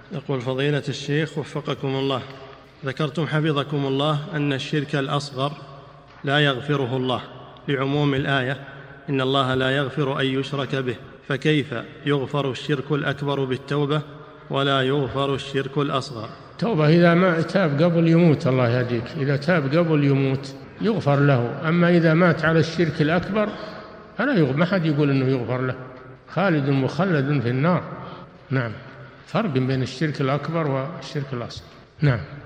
يقول فضيلة الشيخ وفقكم الله، ذكرتم حفظكم الله أن الشرك الأصغر لا يغفره الله لعموم الآية إن الله لا يغفر أن يشرك به، فكيف يغفر الشرك الأكبر بالتوبة ولا يغفر الشرك الأصغر؟ توبة إذا ما تاب قبل يموت، الله يهديك، إذا تاب قبل يموت يغفر له. أما إذا مات على الشرك الأكبر فلا يغفر، ما حد يقول أنه يغفر له، خالد مخلد في النار. نعم، فرق بين الشرك الأكبر والشرك الأصغر. نعم.